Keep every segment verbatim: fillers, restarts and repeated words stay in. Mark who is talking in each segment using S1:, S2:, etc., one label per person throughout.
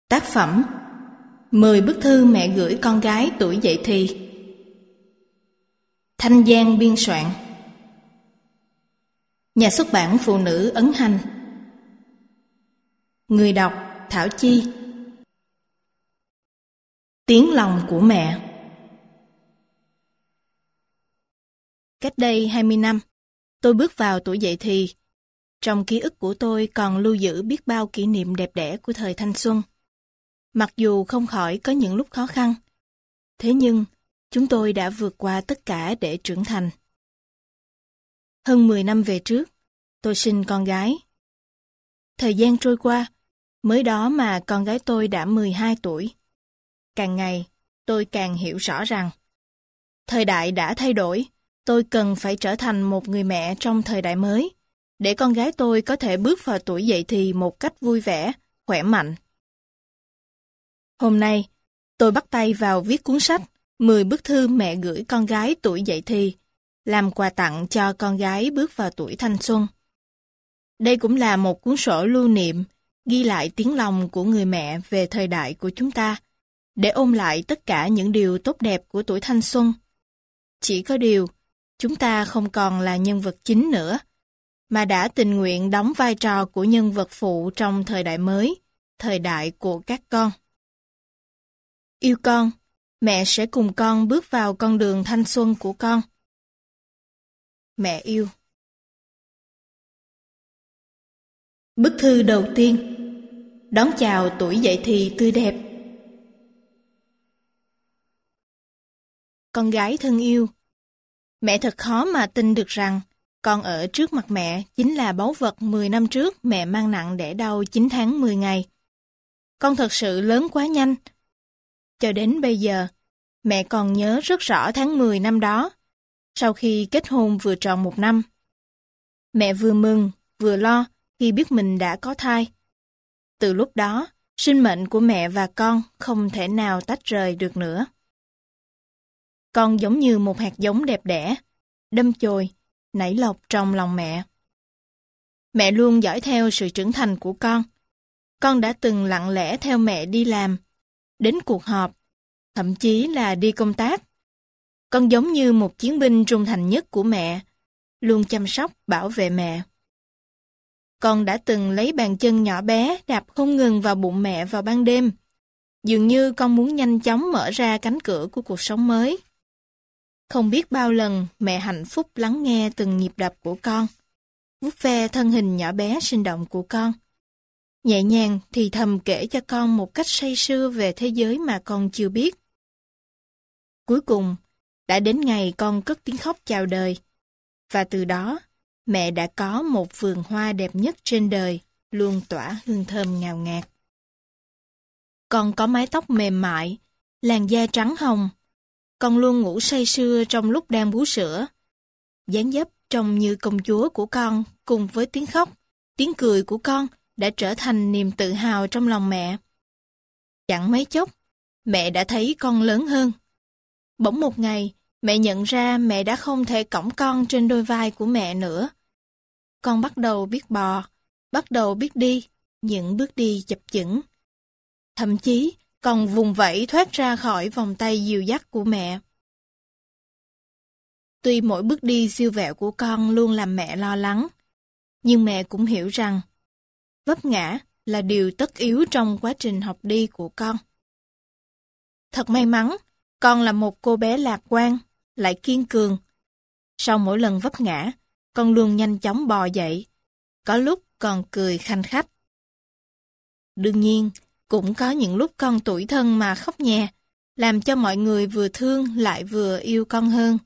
S1: Tác phẩm mười bức thư mẹ gửi con gái tuổi dậy thì. Thanh Giang biên soạn. Nhà xuất bản Phụ Nữ ấn hành. Người đọc Thảo Chi. Tiếng lòng của mẹ. Cách đây hai mươi năm, tôi bước vào tuổi dậy thì. Trong ký ức của tôi còn lưu giữ biết bao kỷ niệm đẹp đẽ của thời thanh xuân. Mặc dù không khỏi có những lúc khó khăn, thế nhưng chúng tôi đã vượt qua tất cả để trưởng thành. Hơn mười năm về trước, tôi sinh con gái. Thời gian trôi qua, mới đó mà con gái tôi đã mười hai tuổi. Càng ngày, tôi càng hiểu rõ rằng thời đại đã thay đổi, tôi cần phải trở thành một người mẹ trong thời đại mới, để con gái tôi có thể bước vào tuổi dậy thì một cách vui vẻ, khỏe mạnh. Hôm nay, tôi bắt tay vào viết cuốn sách mười bức thư mẹ gửi con gái tuổi dậy thì, làm quà tặng cho con gái bước vào tuổi thanh xuân. Đây cũng là một cuốn sổ lưu niệm, ghi lại tiếng lòng của người mẹ về thời đại của chúng ta, để ôn lại tất cả những điều tốt đẹp của tuổi thanh xuân. Chỉ có điều, chúng ta không còn là nhân vật chính nữa, mà đã tình nguyện đóng vai trò của nhân vật phụ trong thời đại mới, thời đại của các con. Yêu con, mẹ sẽ cùng con bước vào con đường thanh xuân của con. Mẹ yêu. Bức thư đầu tiên. Đón chào tuổi dậy thì tươi đẹp. Con gái thân yêu, mẹ thật khó mà tin được rằng con ở trước mặt mẹ chính là báu vật mười năm trước mẹ mang nặng đẻ đau chín tháng mười ngày. Con thật sự lớn quá nhanh. Cho đến bây giờ, mẹ còn nhớ rất rõ tháng mười năm đó, sau khi kết hôn vừa tròn một năm. Mẹ vừa mừng, vừa lo khi biết mình đã có thai. Từ lúc đó, sinh mệnh của mẹ và con không thể nào tách rời được nữa. Con giống như một hạt giống đẹp đẽ, đâm chồi, nảy lộc trong lòng mẹ. Mẹ luôn dõi theo sự trưởng thành của con. Con đã từng lặng lẽ theo mẹ đi làm, đến cuộc họp, thậm chí là đi công tác. Con giống như một chiến binh trung thành nhất của mẹ, luôn chăm sóc, bảo vệ mẹ. Con đã từng lấy bàn chân nhỏ bé đạp không ngừng vào bụng mẹ vào ban đêm. Dường như con muốn nhanh chóng mở ra cánh cửa của cuộc sống mới. Không biết bao lần mẹ hạnh phúc lắng nghe từng nhịp đập của con, vuốt ve thân hình nhỏ bé sinh động của con. Nhẹ nhàng thì thầm kể cho con một cách say sưa về thế giới mà con chưa biết. Cuối cùng, đã đến ngày con cất tiếng khóc chào đời. Và từ đó, mẹ đã có một vườn hoa đẹp nhất trên đời, luôn tỏa hương thơm ngào ngạt. Con có mái tóc mềm mại, làn da trắng hồng. Con luôn ngủ say sưa trong lúc đang bú sữa. Dáng dấp trông như công chúa của con cùng với tiếng khóc, tiếng cười của con đã trở thành niềm tự hào trong lòng mẹ. Chẳng mấy chốc, mẹ đã thấy con lớn hơn. Bỗng một ngày, mẹ nhận ra mẹ đã không thể cõng con trên đôi vai của mẹ nữa. Con bắt đầu biết bò, bắt đầu biết đi, những bước đi chập chững. Thậm chí, còn vùng vẫy thoát ra khỏi vòng tay dìu dắt của mẹ. Tuy mỗi bước đi siêu vẹo của con luôn làm mẹ lo lắng, nhưng mẹ cũng hiểu rằng vấp ngã là điều tất yếu trong quá trình học đi của con. Thật may mắn, con là một cô bé lạc quan, lại kiên cường. Sau mỗi lần vấp ngã, con luôn nhanh chóng bò dậy, có lúc còn cười khanh khách. Đương nhiên, cũng có những lúc con tủi thân mà khóc nhè, làm cho mọi người vừa thương lại vừa yêu con hơn.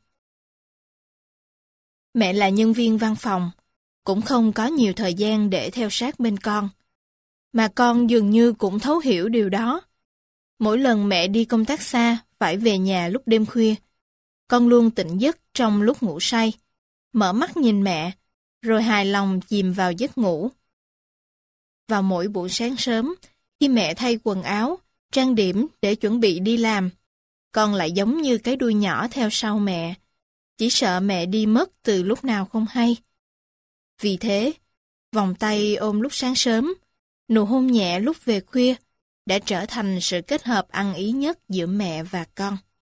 S1: Mẹ là nhân viên văn phòng, cũng không có nhiều thời gian để theo sát bên con. Mà con dường như cũng thấu hiểu điều đó. Mỗi lần mẹ đi công tác xa, phải về nhà lúc đêm khuya, con luôn tỉnh giấc trong lúc ngủ say, mở mắt nhìn mẹ, rồi hài lòng chìm vào giấc ngủ. Vào mỗi buổi sáng sớm, khi mẹ thay quần áo, trang điểm để chuẩn bị đi làm, con lại giống như cái đuôi nhỏ theo sau mẹ, chỉ sợ mẹ đi mất từ lúc nào không hay. Vì thế, vòng tay ôm lúc sáng sớm, nụ hôn nhẹ lúc về khuya, đã trở thành sự kết hợp ăn ý nhất giữa mẹ và con.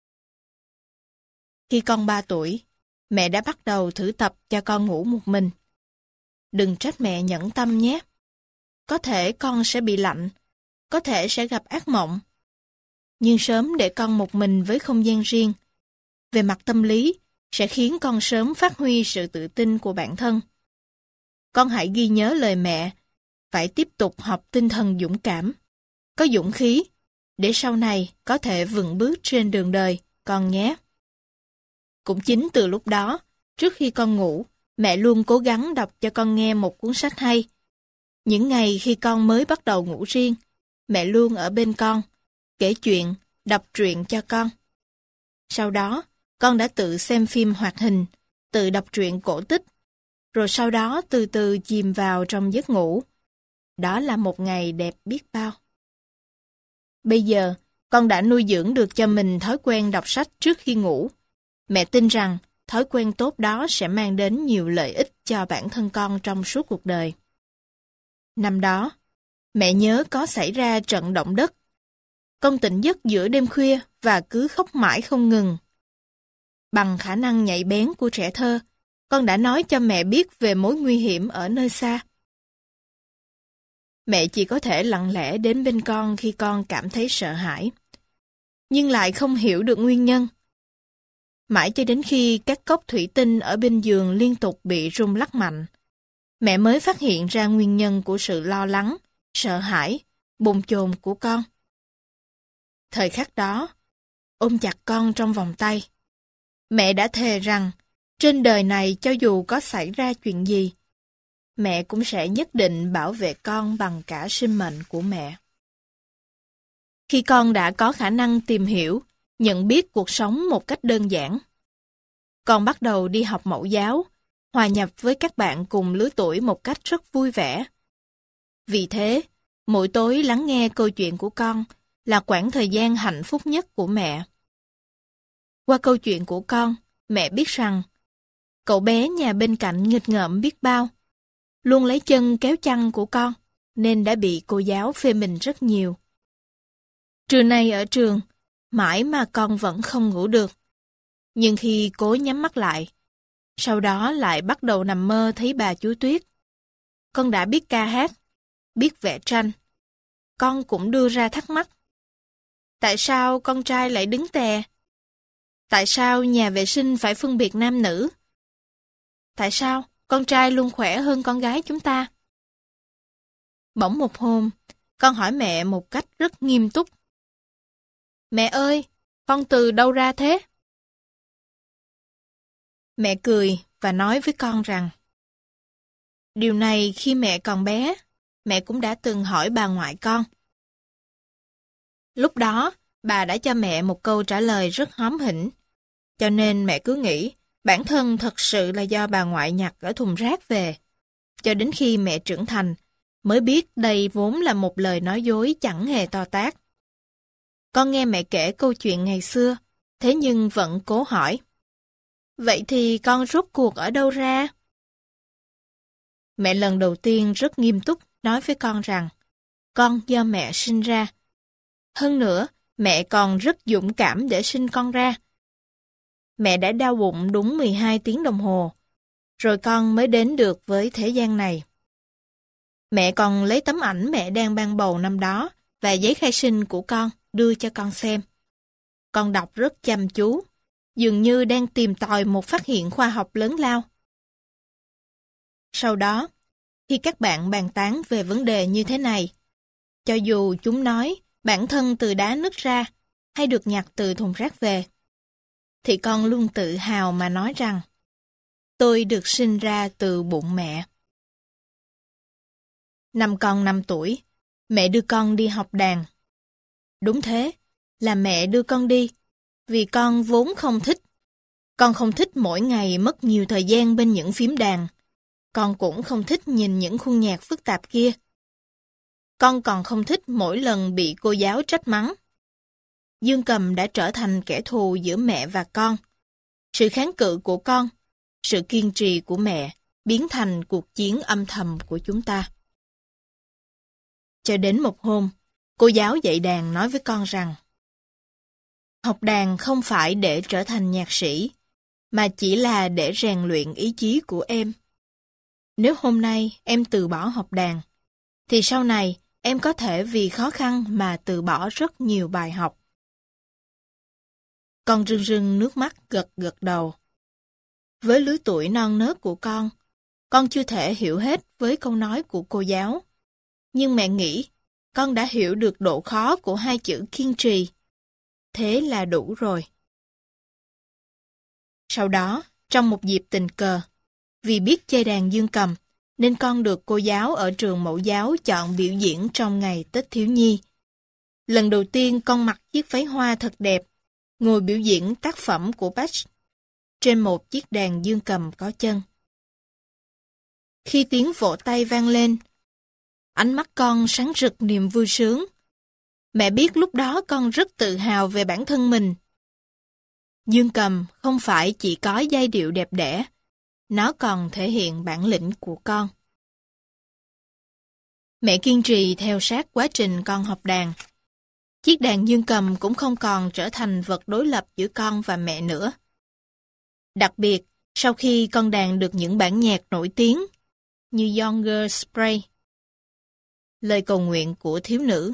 S1: Khi con ba tuổi, mẹ đã bắt đầu thử tập cho con ngủ một mình. Đừng trách mẹ nhẫn tâm nhé. Có thể con sẽ bị lạnh, có thể sẽ gặp ác mộng. Nhưng sớm để con một mình với không gian riêng, về mặt tâm lý, sẽ khiến con sớm phát huy sự tự tin của bản thân. Con hãy ghi nhớ lời mẹ, phải tiếp tục học tinh thần dũng cảm, có dũng khí, để sau này có thể vững bước trên đường đời, con nhé. Cũng chính từ lúc đó, trước khi con ngủ, mẹ luôn cố gắng đọc cho con nghe một cuốn sách hay. Những ngày khi con mới bắt đầu ngủ riêng, mẹ luôn ở bên con, kể chuyện, đọc truyện cho con. Sau đó, con đã tự xem phim hoạt hình, tự đọc truyện cổ tích, rồi sau đó từ từ chìm vào trong giấc ngủ. Đó là một ngày đẹp biết bao. Bây giờ, con đã nuôi dưỡng được cho mình thói quen đọc sách trước khi ngủ. Mẹ tin rằng thói quen tốt đó sẽ mang đến nhiều lợi ích cho bản thân con trong suốt cuộc đời. Năm đó, mẹ nhớ có xảy ra trận động đất. Con tỉnh giấc giữa đêm khuya và cứ khóc mãi không ngừng. Bằng khả năng nhạy bén của trẻ thơ, con đã nói cho mẹ biết về mối nguy hiểm ở nơi xa. Mẹ chỉ có thể lặng lẽ đến bên con khi con cảm thấy sợ hãi, nhưng lại không hiểu được nguyên nhân. Mãi cho đến khi các cốc thủy tinh ở bên giường liên tục bị rung lắc mạnh, mẹ mới phát hiện ra nguyên nhân của sự lo lắng, sợ hãi, bồn chồn của con. Thời khắc đó, ôm chặt con trong vòng tay, mẹ đã thề rằng trên đời này cho dù có xảy ra chuyện gì, mẹ cũng sẽ nhất định bảo vệ con bằng cả sinh mệnh của mẹ. Khi con đã có khả năng tìm hiểu, nhận biết cuộc sống một cách đơn giản, con bắt đầu đi học mẫu giáo, hòa nhập với các bạn cùng lứa tuổi một cách rất vui vẻ. Vì thế, mỗi tối lắng nghe câu chuyện của con là quãng thời gian hạnh phúc nhất của mẹ. Qua câu chuyện của con, mẹ biết rằng cậu bé nhà bên cạnh nghịch ngợm biết bao, luôn lấy chân kéo chăn của con, nên đã bị cô giáo phê bình rất nhiều. Trưa nay ở trường, mãi mà con vẫn không ngủ được. Nhưng khi cố nhắm mắt lại, sau đó lại bắt đầu nằm mơ thấy bà chú Tuyết. Con đã biết ca hát, biết vẽ tranh. Con cũng đưa ra thắc mắc. Tại sao con trai lại đứng tè? Tại sao nhà vệ sinh phải phân biệt nam nữ? Tại sao con trai luôn khỏe hơn con gái chúng ta? Bỗng một hôm, con hỏi mẹ một cách rất nghiêm túc. Mẹ ơi, con từ đâu ra thế? Mẹ cười và nói với con rằng điều này khi mẹ còn bé, mẹ cũng đã từng hỏi bà ngoại con. Lúc đó, bà đã cho mẹ một câu trả lời rất hóm hỉnh, cho nên mẹ cứ nghĩ bản thân thật sự là do bà ngoại nhặt ở thùng rác về. Cho đến khi mẹ trưởng thành, mới biết đây vốn là một lời nói dối chẳng hề to tát. Con nghe mẹ kể câu chuyện ngày xưa, thế nhưng vẫn cố hỏi. Vậy thì con rốt cuộc ở đâu ra? Mẹ lần đầu tiên rất nghiêm túc nói với con rằng con do mẹ sinh ra. Hơn nữa, mẹ còn rất dũng cảm để sinh con ra. Mẹ đã đau bụng đúng mười hai tiếng đồng hồ, rồi con mới đến được với thế gian này. Mẹ còn lấy tấm ảnh mẹ đang ban bầu năm đó và giấy khai sinh của con đưa cho con xem. Con đọc rất chăm chú, dường như đang tìm tòi một phát hiện khoa học lớn lao. Sau đó, khi các bạn bàn tán về vấn đề như thế này, cho dù chúng nói bản thân từ đá nứt ra hay được nhặt từ thùng rác về, thì con luôn tự hào mà nói rằng tôi được sinh ra từ bụng mẹ. Năm con năm tuổi, mẹ đưa con đi học đàn. Đúng thế, là mẹ đưa con đi, vì con vốn không thích. Con không thích mỗi ngày mất nhiều thời gian bên những phím đàn. Con cũng không thích nhìn những khuôn nhạc phức tạp kia. Con còn không thích mỗi lần bị cô giáo trách mắng. Dương cầm đã trở thành kẻ thù giữa mẹ và con. Sự kháng cự của con, sự kiên trì của mẹ biến thành cuộc chiến âm thầm của chúng ta. Cho đến một hôm, Cô giáo dạy đàn nói với con rằng học đàn không phải để trở thành nhạc sĩ, mà chỉ là để rèn luyện ý chí của em. Nếu hôm nay em từ bỏ học đàn, thì sau này em có thể vì khó khăn mà từ bỏ rất nhiều bài học. Con rưng rưng nước mắt gật gật đầu. Với lứa tuổi non nớt của con, con chưa thể hiểu hết với câu nói của cô giáo. Nhưng mẹ nghĩ con đã hiểu được độ khó của hai chữ kiên trì. Thế là đủ rồi. Sau đó, trong một dịp tình cờ, vì biết chơi đàn dương cầm, nên con được cô giáo ở trường mẫu giáo chọn biểu diễn trong ngày Tết Thiếu Nhi. Lần đầu tiên con mặc chiếc váy hoa thật đẹp, ngồi biểu diễn tác phẩm của Bach trên một chiếc đàn dương cầm có chân. Khi tiếng vỗ tay vang lên, ánh mắt con sáng rực niềm vui sướng. Mẹ biết lúc đó con rất tự hào về bản thân mình. Dương cầm không phải chỉ có giai điệu đẹp đẽ, nó còn thể hiện bản lĩnh của con. Mẹ kiên trì theo sát quá trình con học đàn. Chiếc đàn dương cầm cũng không còn trở thành vật đối lập giữa con và mẹ nữa. Đặc biệt, sau khi con đàn được những bản nhạc nổi tiếng như Younger Spray, Lời cầu nguyện của thiếu nữ,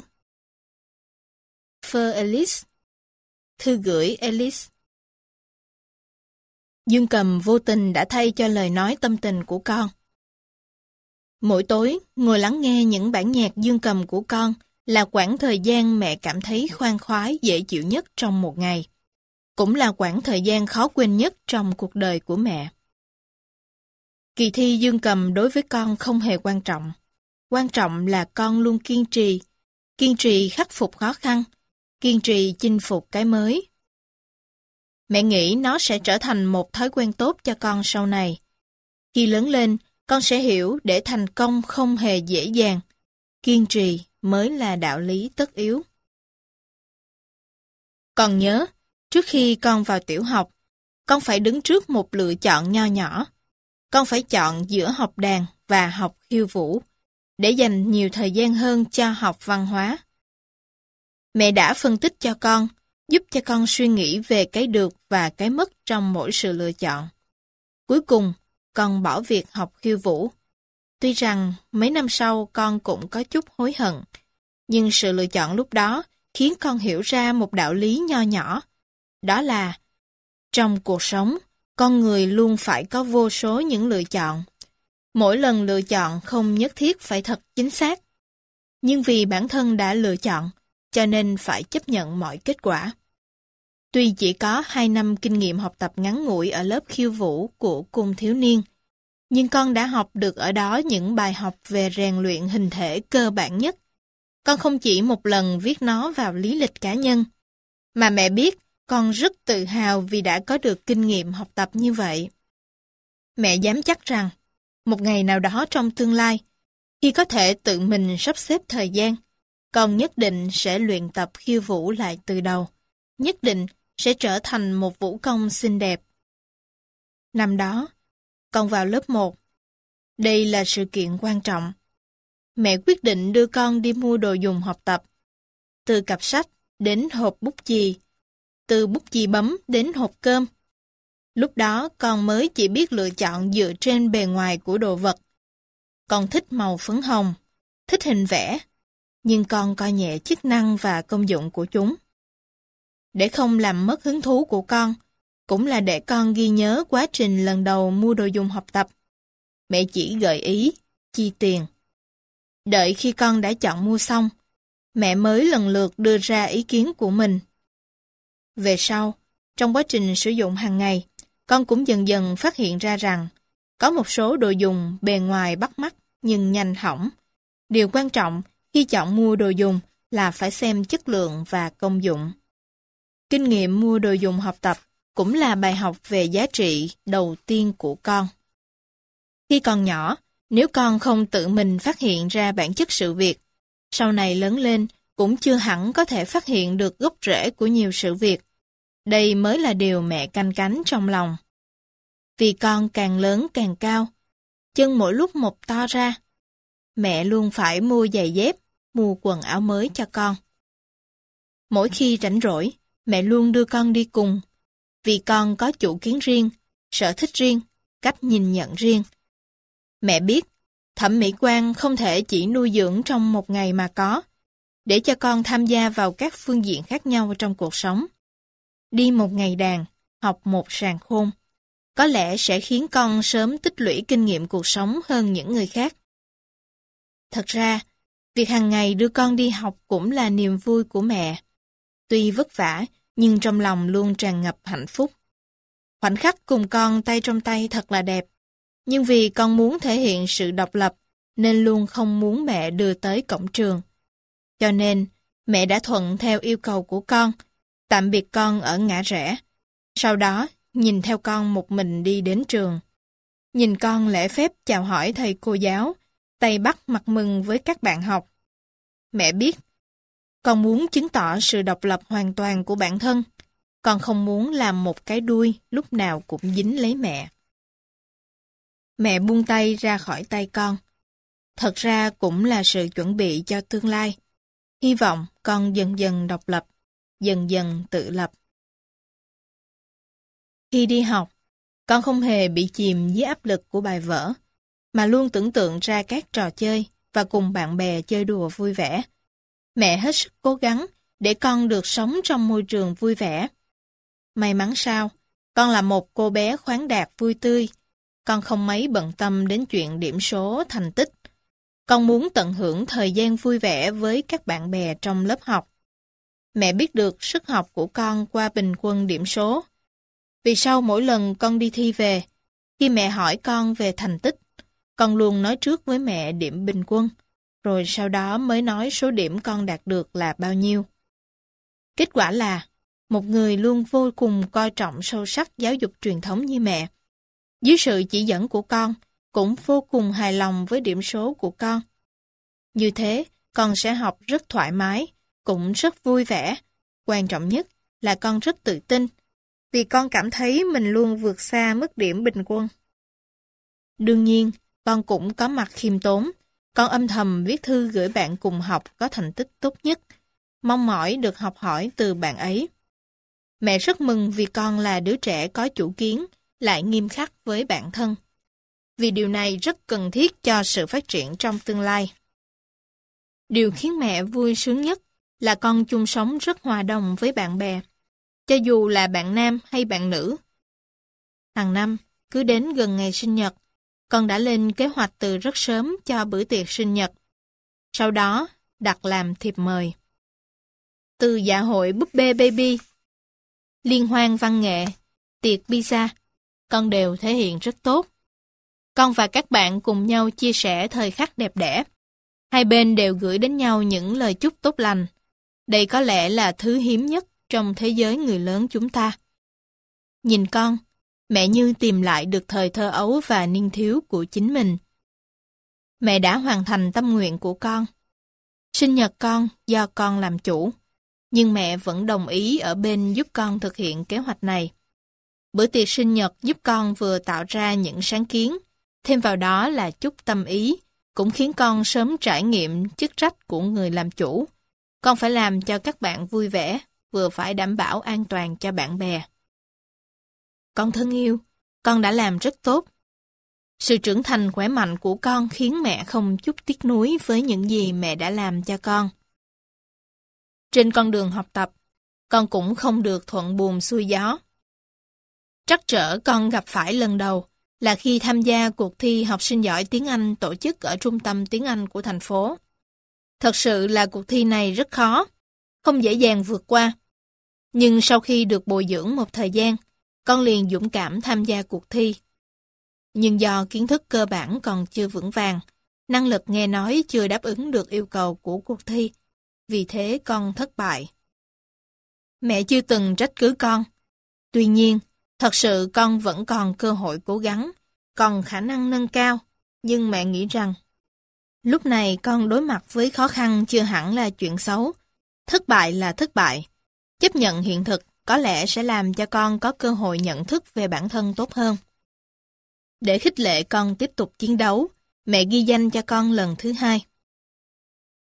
S1: For Alice, Thư gửi Alice, dương cầm vô tình đã thay cho lời nói tâm tình của con. Mỗi tối, ngồi lắng nghe những bản nhạc dương cầm của con là quãng thời gian mẹ cảm thấy khoan khoái dễ chịu nhất trong một ngày. Cũng là quãng thời gian khó quên nhất trong cuộc đời của mẹ. Kỳ thi dương cầm đối với con không hề quan trọng. Quan trọng là con luôn kiên trì, kiên trì khắc phục khó khăn, kiên trì chinh phục cái mới. Mẹ nghĩ nó sẽ trở thành một thói quen tốt cho con sau này. Khi lớn lên, con sẽ hiểu để thành công không hề dễ dàng. Kiên trì mới là đạo lý tất yếu. Còn nhớ, trước khi con vào tiểu học, con phải đứng trước một lựa chọn nho nhỏ. Con phải chọn giữa học đàn và học khiêu vũ, để dành nhiều thời gian hơn cho học văn hóa. Mẹ đã phân tích cho con, giúp cho con suy nghĩ về cái được và cái mất trong mỗi sự lựa chọn. Cuối cùng, con bỏ việc học khiêu vũ. Tuy rằng mấy năm sau con cũng có chút hối hận, nhưng sự lựa chọn lúc đó khiến con hiểu ra một đạo lý nho nhỏ. Đó là, trong cuộc sống, con người luôn phải có vô số những lựa chọn. Mỗi lần lựa chọn không nhất thiết phải thật chính xác. Nhưng vì bản thân đã lựa chọn, cho nên phải chấp nhận mọi kết quả. Tuy chỉ có hai năm kinh nghiệm học tập ngắn ngủi ở lớp khiêu vũ của cung thiếu niên, nhưng con đã học được ở đó những bài học về rèn luyện hình thể cơ bản nhất. Con không chỉ một lần viết nó vào lý lịch cá nhân, mà mẹ biết con rất tự hào vì đã có được kinh nghiệm học tập như vậy. Mẹ dám chắc rằng, một ngày nào đó trong tương lai, khi có thể tự mình sắp xếp thời gian, con nhất định sẽ luyện tập khiêu vũ lại từ đầu, nhất định sẽ trở thành một vũ công xinh đẹp. Năm đó, con vào lớp một. Đây là sự kiện quan trọng. Mẹ quyết định đưa con đi mua đồ dùng học tập. Từ cặp sách đến hộp bút chì, từ bút chì bấm đến hộp cơm. Lúc đó con mới chỉ biết lựa chọn dựa trên bề ngoài của đồ vật. Con thích màu phấn hồng, thích hình vẽ, nhưng con coi nhẹ chức năng và công dụng của chúng. Để không làm mất hứng thú của con, cũng là để con ghi nhớ quá trình lần đầu mua đồ dùng học tập. Mẹ chỉ gợi ý, chi tiền. Đợi khi con đã chọn mua xong, mẹ mới lần lượt đưa ra ý kiến của mình. Về sau, trong quá trình sử dụng hàng ngày, con cũng dần dần phát hiện ra rằng có một số đồ dùng bề ngoài bắt mắt nhưng nhanh hỏng. Điều quan trọng khi chọn mua đồ dùng là phải xem chất lượng và công dụng. Kinh nghiệm mua đồ dùng học tập cũng là bài học về giá trị đầu tiên của con. Khi còn nhỏ, nếu con không tự mình phát hiện ra bản chất sự việc, sau này lớn lên cũng chưa hẳn có thể phát hiện được gốc rễ của nhiều sự việc. Đây mới là điều mẹ canh cánh trong lòng. Vì con càng lớn càng cao, chân mỗi lúc một to ra. Mẹ luôn phải mua giày dép, mua quần áo mới cho con. Mỗi khi rảnh rỗi, mẹ luôn đưa con đi cùng, vì con có chủ kiến riêng, sở thích riêng, cách nhìn nhận riêng. Mẹ biết, thẩm mỹ quan không thể chỉ nuôi dưỡng trong một ngày mà có, để cho con tham gia vào các phương diện khác nhau trong cuộc sống. Đi một ngày đàn, học một sàng khôn, có lẽ sẽ khiến con sớm tích lũy kinh nghiệm cuộc sống hơn những người khác. Thật ra, việc hàng ngày đưa con đi học cũng là niềm vui của mẹ. Tuy vất vả, nhưng trong lòng luôn tràn ngập hạnh phúc. Khoảnh khắc cùng con tay trong tay thật là đẹp. Nhưng vì con muốn thể hiện sự độc lập, nên luôn không muốn mẹ đưa tới cổng trường. Cho nên, mẹ đã thuận theo yêu cầu của con, tạm biệt con ở ngã rẽ. Sau đó, nhìn theo con một mình đi đến trường. Nhìn con lễ phép chào hỏi thầy cô giáo, tay bắt mặt mừng với các bạn học. Mẹ biết, con muốn chứng tỏ sự độc lập hoàn toàn của bản thân. Con không muốn làm một cái đuôi lúc nào cũng dính lấy mẹ. Mẹ buông tay ra khỏi tay con. Thật ra cũng là sự chuẩn bị cho tương lai. Hy vọng con dần dần độc lập, dần dần tự lập. Khi đi học, con không hề bị chìm dưới áp lực của bài vở, mà luôn tưởng tượng ra các trò chơi và cùng bạn bè chơi đùa vui vẻ. Mẹ hết sức cố gắng để con được sống trong môi trường vui vẻ. May mắn sao, con là một cô bé khoáng đạt vui tươi. Con không mấy bận tâm đến chuyện điểm số, thành tích. Con muốn tận hưởng thời gian vui vẻ với các bạn bè trong lớp học. Mẹ biết được sức học của con qua bình quân điểm số. Vì sau mỗi lần con đi thi về, khi mẹ hỏi con về thành tích, con luôn nói trước với mẹ điểm bình quân, rồi sau đó mới nói số điểm con đạt được là bao nhiêu. Kết quả là, một người luôn vô cùng coi trọng sâu sắc giáo dục truyền thống như mẹ, dưới sự chỉ dẫn của con, cũng vô cùng hài lòng với điểm số của con. Như thế, con sẽ học rất thoải mái, cũng rất vui vẻ. Quan trọng nhất là con rất tự tin, vì con cảm thấy mình luôn vượt xa mức điểm bình quân. Đương nhiên, con cũng có mặt khiêm tốn. Con âm thầm viết thư gửi bạn cùng học có thành tích tốt nhất, mong mỏi được học hỏi từ bạn ấy. Mẹ rất mừng vì con là đứa trẻ có chủ kiến, lại nghiêm khắc với bản thân. Vì điều này rất cần thiết cho sự phát triển trong tương lai. Điều khiến mẹ vui sướng nhất là con chung sống rất hòa đồng với bạn bè, cho dù là bạn nam hay bạn nữ. Hàng năm, cứ đến gần ngày sinh nhật, con đã lên kế hoạch từ rất sớm cho bữa tiệc sinh nhật. Sau đó, đặt làm thiệp mời. Từ dạ hội búp bê baby, liên hoan văn nghệ, tiệc pizza, con đều thể hiện rất tốt. Con và các bạn cùng nhau chia sẻ thời khắc đẹp đẽ. Hai bên đều gửi đến nhau những lời chúc tốt lành. Đây có lẽ là thứ hiếm nhất trong thế giới người lớn chúng ta. Nhìn con, mẹ như tìm lại được thời thơ ấu và niên thiếu của chính mình. Mẹ đã hoàn thành tâm nguyện của con. Sinh nhật con do con làm chủ, nhưng mẹ vẫn đồng ý ở bên giúp con thực hiện kế hoạch này. Bữa tiệc sinh nhật giúp con vừa tạo ra những sáng kiến, thêm vào đó là chút tâm ý, cũng khiến con sớm trải nghiệm chức trách của người làm chủ. Con phải làm cho các bạn vui vẻ, vừa phải đảm bảo an toàn cho bạn bè. Con thân yêu, con đã làm rất tốt. Sự trưởng thành khỏe mạnh của con khiến mẹ không chút tiếc nuối với những gì mẹ đã làm cho con. Trên con đường học tập, con cũng không được thuận buồm xuôi gió. Trắc trở con gặp phải lần đầu là khi tham gia cuộc thi học sinh giỏi tiếng Anh tổ chức ở trung tâm tiếng Anh của thành phố. Thật sự là cuộc thi này rất khó, không dễ dàng vượt qua. Nhưng sau khi được bồi dưỡng một thời gian, con liền dũng cảm tham gia cuộc thi. Nhưng do kiến thức cơ bản còn chưa vững vàng, năng lực nghe nói chưa đáp ứng được yêu cầu của cuộc thi, vì thế con thất bại. Mẹ chưa từng trách cứ con. Tuy nhiên, thật sự con vẫn còn cơ hội cố gắng, còn khả năng nâng cao, nhưng mẹ nghĩ rằng lúc này con đối mặt với khó khăn chưa hẳn là chuyện xấu. Thất bại là thất bại. Chấp nhận hiện thực có lẽ sẽ làm cho con có cơ hội nhận thức về bản thân tốt hơn. Để khích lệ con tiếp tục chiến đấu, mẹ ghi danh cho con lần thứ hai.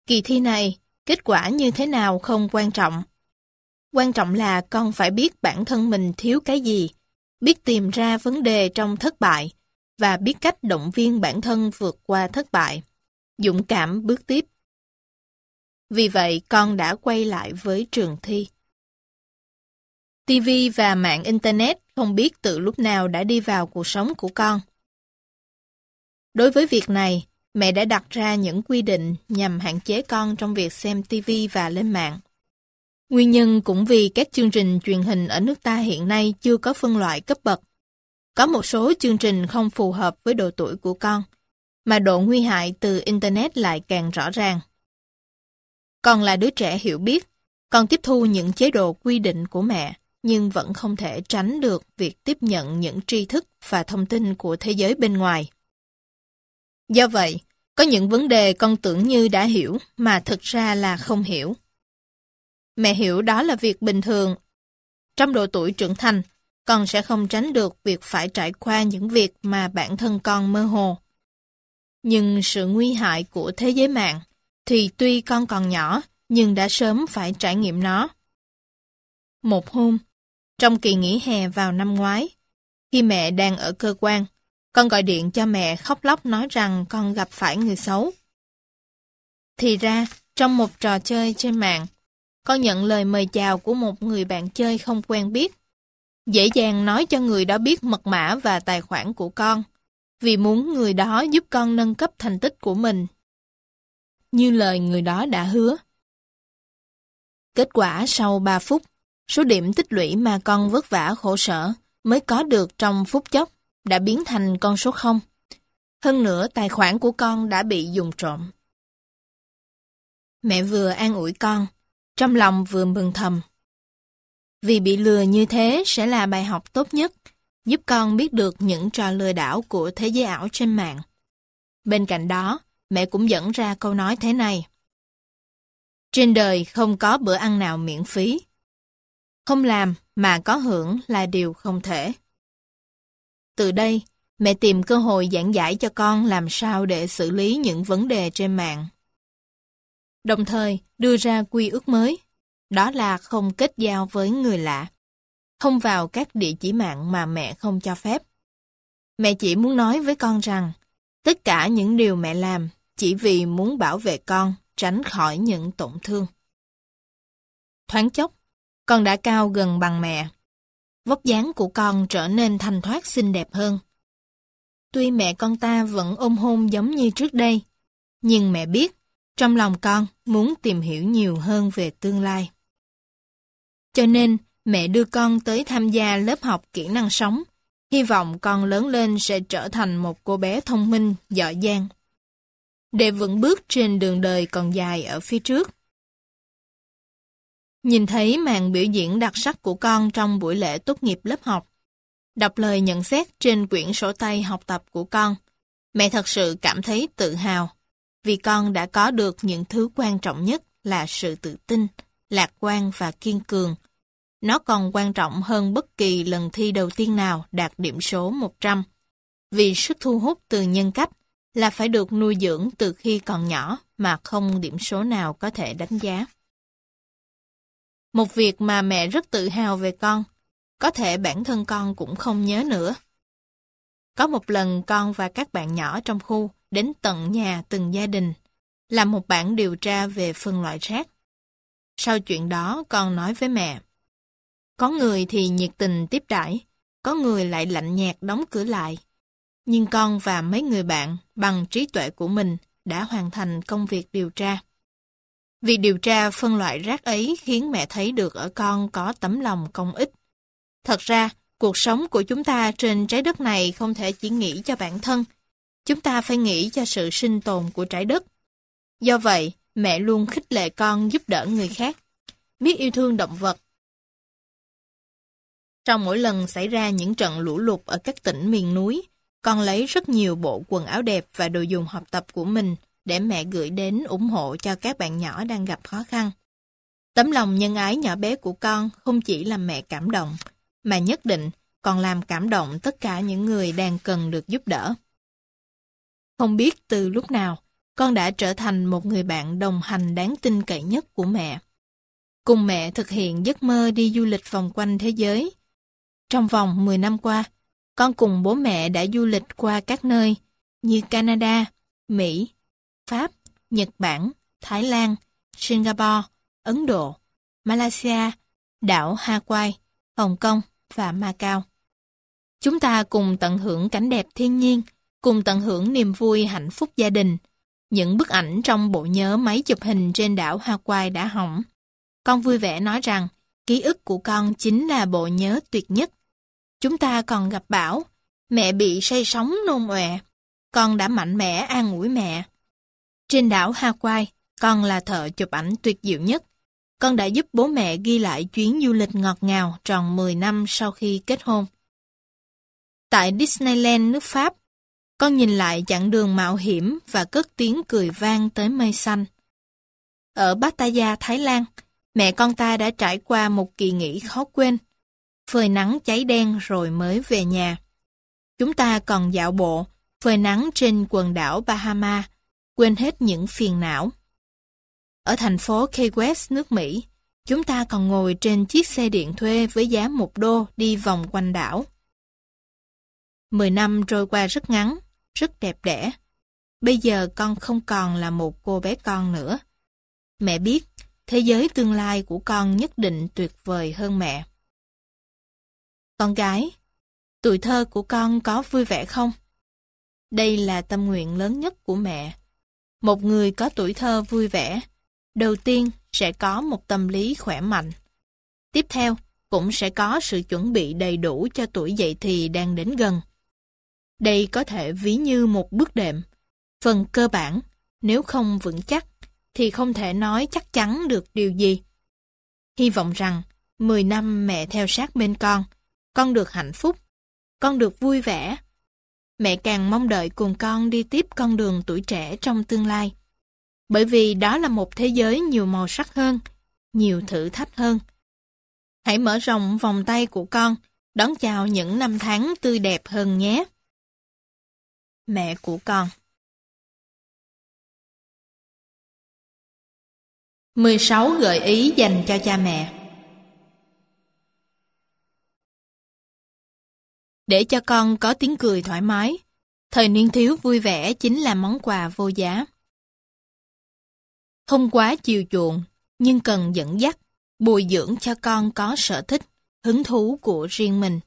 S1: Kỳ thi này, kết quả như thế nào không quan trọng. Quan trọng là con phải biết bản thân mình thiếu cái gì, biết tìm ra vấn đề trong thất bại, và biết cách động viên bản thân vượt qua thất bại, dũng cảm bước tiếp. Vì vậy, con đã quay lại với trường thi. ti vi và mạng Internet không biết từ lúc nào đã đi vào cuộc sống của con. Đối với việc này, mẹ đã đặt ra những quy định nhằm hạn chế con trong việc xem ti vi và lên mạng. Nguyên nhân cũng vì các chương trình truyền hình ở nước ta hiện nay chưa có phân loại cấp bậc. Có một số chương trình không phù hợp với độ tuổi của con, mà độ nguy hại từ Internet lại càng rõ ràng. Con là đứa trẻ hiểu biết, con tiếp thu những chế độ quy định của mẹ, nhưng vẫn không thể tránh được việc tiếp nhận những tri thức và thông tin của thế giới bên ngoài. Do vậy, có những vấn đề con tưởng như đã hiểu mà thực ra là không hiểu. Mẹ hiểu đó là việc bình thường. Trong độ tuổi trưởng thành, con sẽ không tránh được việc phải trải qua những việc mà bản thân con mơ hồ. Nhưng sự nguy hại của thế giới mạng thì tuy con còn nhỏ nhưng đã sớm phải trải nghiệm nó. Một hôm, trong kỳ nghỉ hè vào năm ngoái, khi mẹ đang ở cơ quan, con gọi điện cho mẹ khóc lóc nói rằng con gặp phải người xấu. Thì ra, trong một trò chơi trên mạng, con nhận lời mời chào của một người bạn chơi không quen biết. Dễ dàng nói cho người đó biết mật mã và tài khoản của con, vì muốn người đó giúp con nâng cấp thành tích của mình, như lời người đó đã hứa. Kết quả sau ba phút, số điểm tích lũy mà con vất vả khổ sở mới có được trong phút chốc đã biến thành con số không. Hơn nữa, tài khoản của con đã bị dùng trộm. Mẹ vừa an ủi con, trong lòng vừa mừng thầm. Vì bị lừa như thế sẽ là bài học tốt nhất, giúp con biết được những trò lừa đảo của thế giới ảo trên mạng. Bên cạnh đó, mẹ cũng dẫn ra câu nói thế này. Trên đời không có bữa ăn nào miễn phí. Không làm mà có hưởng là điều không thể. Từ đây, mẹ tìm cơ hội giảng giải cho con làm sao để xử lý những vấn đề trên mạng. Đồng thời đưa ra quy ước mới, đó là không kết giao với người lạ, không vào các địa chỉ mạng mà mẹ không cho phép. Mẹ chỉ muốn nói với con rằng, tất cả những điều mẹ làm chỉ vì muốn bảo vệ con tránh khỏi những tổn thương. Thoáng chốc, con đã cao gần bằng mẹ. Vóc dáng của con trở nên thanh thoát xinh đẹp hơn. Tuy mẹ con ta vẫn ôm hôn giống như trước đây, nhưng mẹ biết, trong lòng con muốn tìm hiểu nhiều hơn về tương lai. Cho nên, mẹ đưa con tới tham gia lớp học kỹ năng sống, hy vọng con lớn lên sẽ trở thành một cô bé thông minh, giỏi giang, để vững bước trên đường đời còn dài ở phía trước. Nhìn thấy màn biểu diễn đặc sắc của con trong buổi lễ tốt nghiệp lớp học, đọc lời nhận xét trên quyển sổ tay học tập của con, mẹ thật sự cảm thấy tự hào, vì con đã có được những thứ quan trọng nhất là sự tự tin, lạc quan và kiên cường. Nó còn quan trọng hơn bất kỳ lần thi đầu tiên nào đạt điểm số một trăm, vì sức thu hút từ nhân cách là phải được nuôi dưỡng từ khi còn nhỏ mà không điểm số nào có thể đánh giá. Một việc mà mẹ rất tự hào về con, có thể bản thân con cũng không nhớ nữa. Có một lần con và các bạn nhỏ trong khu đến tận nhà từng gia đình, làm một bản điều tra về phân loại rác. Sau chuyện đó con nói với mẹ, có người thì nhiệt tình tiếp đãi, có người lại lạnh nhạt đóng cửa lại. Nhưng con và mấy người bạn bằng trí tuệ của mình đã hoàn thành công việc điều tra. Việc điều tra phân loại rác ấy khiến mẹ thấy được ở con có tấm lòng công ích. Thật ra, cuộc sống của chúng ta trên trái đất này không thể chỉ nghĩ cho bản thân. Chúng ta phải nghĩ cho sự sinh tồn của trái đất. Do vậy, mẹ luôn khích lệ con giúp đỡ người khác, biết yêu thương động vật. Trong mỗi lần xảy ra những trận lũ lụt ở các tỉnh miền núi, con lấy rất nhiều bộ quần áo đẹp và đồ dùng học tập của mình để mẹ gửi đến ủng hộ cho các bạn nhỏ đang gặp khó khăn. Tấm lòng nhân ái nhỏ bé của con không chỉ làm mẹ cảm động, mà nhất định còn làm cảm động tất cả những người đang cần được giúp đỡ. Không biết từ lúc nào, con đã trở thành một người bạn đồng hành đáng tin cậy nhất của mẹ. Cùng mẹ thực hiện giấc mơ đi du lịch vòng quanh thế giới. Trong vòng mười năm qua, con cùng bố mẹ đã du lịch qua các nơi như Canada, Mỹ, Pháp, Nhật Bản, Thái Lan, Singapore, Ấn Độ, Malaysia, đảo Hawaii, Hồng Kông và Macau. Chúng ta cùng tận hưởng cảnh đẹp thiên nhiên, cùng tận hưởng niềm vui hạnh phúc gia đình. Những bức ảnh trong bộ nhớ máy chụp hình trên đảo Hawaii đã hỏng. Con vui vẻ nói rằng, ký ức của con chính là bộ nhớ tuyệt nhất. Chúng ta còn gặp bão, mẹ bị say sóng nôn ọe. Con đã mạnh mẽ an ủi mẹ. Trên đảo Hawaii, con là thợ chụp ảnh tuyệt diệu nhất. Con đã giúp bố mẹ ghi lại chuyến du lịch ngọt ngào tròn mười năm sau khi kết hôn. Tại Disneyland nước Pháp, con nhìn lại chặng đường mạo hiểm và cất tiếng cười vang tới mây xanh. Ở Pattaya, Thái Lan, mẹ con ta đã trải qua một kỳ nghỉ khó quên. Phơi nắng cháy đen rồi mới về nhà. Chúng ta còn dạo bộ, phơi nắng trên quần đảo Bahama, quên hết những phiền não. Ở thành phố Key West, nước Mỹ, chúng ta còn ngồi trên chiếc xe điện thuê với giá một đô đi vòng quanh đảo. Mười năm trôi qua rất ngắn, rất đẹp đẽ. Bây giờ con không còn là một cô bé con nữa. Mẹ biết, thế giới tương lai của con nhất định tuyệt vời hơn mẹ. Con gái, tuổi thơ của con có vui vẻ không? Đây là tâm nguyện lớn nhất của mẹ. Một người có tuổi thơ vui vẻ, đầu tiên sẽ có một tâm lý khỏe mạnh. Tiếp theo, cũng sẽ có sự chuẩn bị đầy đủ cho tuổi dậy thì đang đến gần. Đây có thể ví như một bước đệm. Phần cơ bản, nếu không vững chắc, thì không thể nói chắc chắn được điều gì. Hy vọng rằng, mười năm mẹ theo sát bên con, con được hạnh phúc, con được vui vẻ. Mẹ càng mong đợi cùng con đi tiếp con đường tuổi trẻ trong tương lai. Bởi vì đó là một thế giới nhiều màu sắc hơn, nhiều thử thách hơn. Hãy mở rộng vòng tay của con, đón chào những năm tháng tươi đẹp hơn nhé. Mẹ của con. mười sáu gợi ý dành cho cha mẹ. Để cho con có tiếng cười thoải mái, thời niên thiếu vui vẻ chính là món quà vô giá. Không quá chiều chuộng, nhưng cần dẫn dắt, bồi dưỡng cho con có sở thích, hứng thú của riêng mình.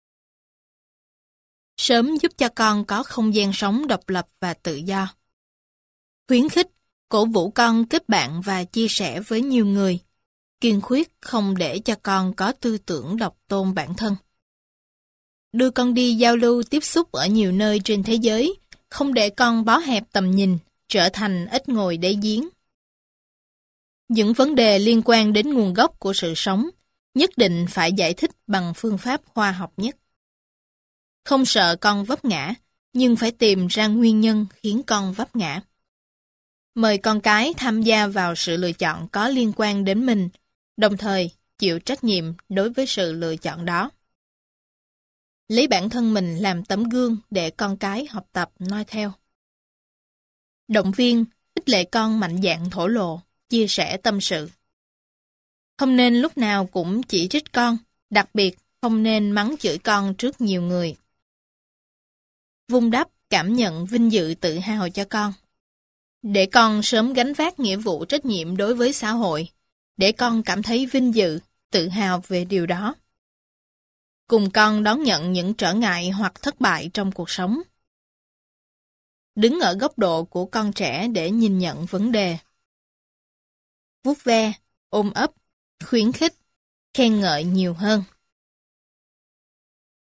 S1: Sớm giúp cho con có không gian sống độc lập và tự do. Khuyến khích, cổ vũ con kết bạn và chia sẻ với nhiều người. Kiên quyết không để cho con có tư tưởng độc tôn bản thân. Đưa con đi giao lưu tiếp xúc ở nhiều nơi trên thế giới, không để con bó hẹp tầm nhìn, trở thành ít ngồi đáy giếng. Những vấn đề liên quan đến nguồn gốc của sự sống, nhất định phải giải thích bằng phương pháp khoa học nhất. Không sợ con vấp ngã, nhưng phải tìm ra nguyên nhân khiến con vấp ngã. Mời con cái tham gia vào sự lựa chọn có liên quan đến mình, đồng thời chịu trách nhiệm đối với sự lựa chọn đó. Lấy bản thân mình làm tấm gương để con cái học tập noi theo. Động viên, khích lệ con mạnh dạn thổ lộ, chia sẻ tâm sự. Không nên lúc nào cũng chỉ trích con, đặc biệt không nên mắng chửi con trước nhiều người. Vun đắp cảm nhận vinh dự tự hào cho con. Để con sớm gánh vác nghĩa vụ trách nhiệm đối với xã hội, để con cảm thấy vinh dự, tự hào về điều đó. Cùng con đón nhận những trở ngại hoặc thất bại trong cuộc sống. Đứng ở góc độ của con trẻ để nhìn nhận vấn đề. Vuốt ve, ôm ấp, khuyến khích, khen ngợi nhiều hơn.